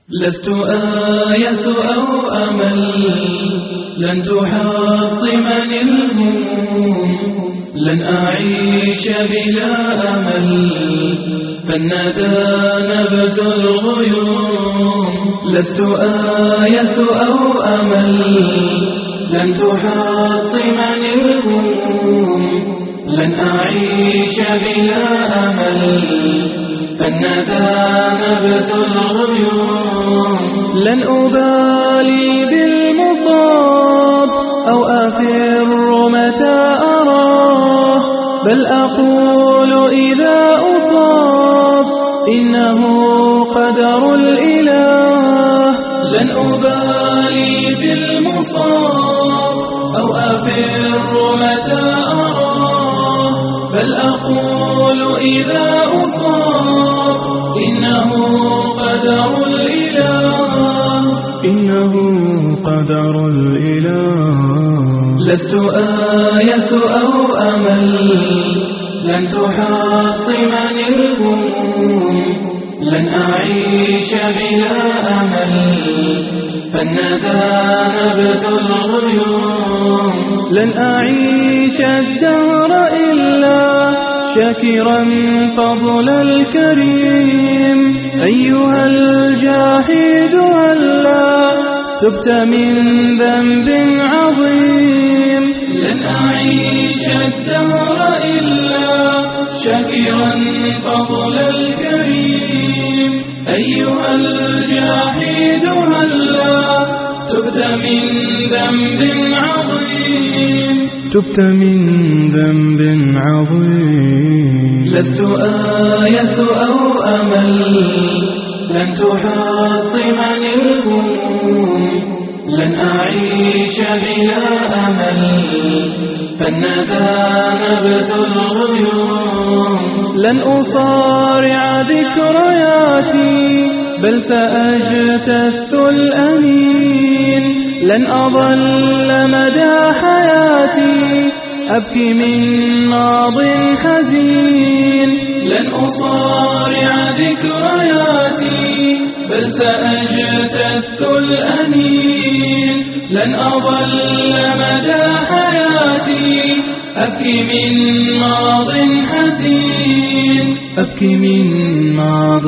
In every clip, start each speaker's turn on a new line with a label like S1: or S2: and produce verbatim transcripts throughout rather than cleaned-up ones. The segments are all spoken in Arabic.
S1: لست آية أو أمل لن تحطمني الهموم، لن أعيش بلا أمل فالندى نبت الغيوم. لست آية أو أمل لن تحطمني الهموم، لن أعيش بلا أمل فالندى نبت الغيوم. لن أبالي بالمصاب أو أفر متى أراه، بل أقول إذا أصاب إنه قدر الإله. لن أبالي بالمصاب أو أفر متى أراه، بل أقول إذا أصاب إنه قدر الإله،
S2: إنه قدر الإله.
S1: لست آية أو أمل لن تحطمني الهموم، لن أعيش بلا أمل فالندى نبت الغيوم.
S2: لن أعيش الدهر إلا شاكرا فضل الكريم. أيها الجاحد هلا تبت من ذنب عظيم.
S1: لن أعيش الدهر إلا شاكرا فضل الكريم. أيها الجاحد هلا تبت من ذنب عظيم،
S2: تبت من ذنب عظيم.
S1: لست آية أو أمل لن تحطمني الهموم، لن أعيش بلا أمل فالندى نبت الغيوم.
S2: لن أصارع ذكرياتي بل سأجتث الأنين. لن أظل مدى حياتي أبكي من ناض حزين.
S1: لن أصارع ذكرياتي بل سأجتث الأنين. لن أظل مدى حياتي أبكي من ماض حزين،
S2: أبكي من ماض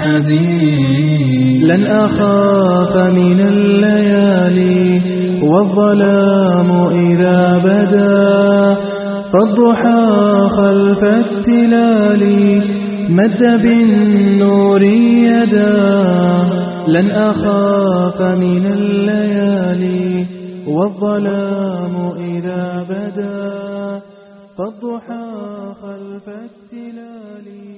S2: حزين. لن أخاف من الليالي والظلام إذا بدا، فالضحى خلف التلال مد بالنور يدا. لن أخاف من الليالي والظلام إذا بدا، فالضحى خلف التلال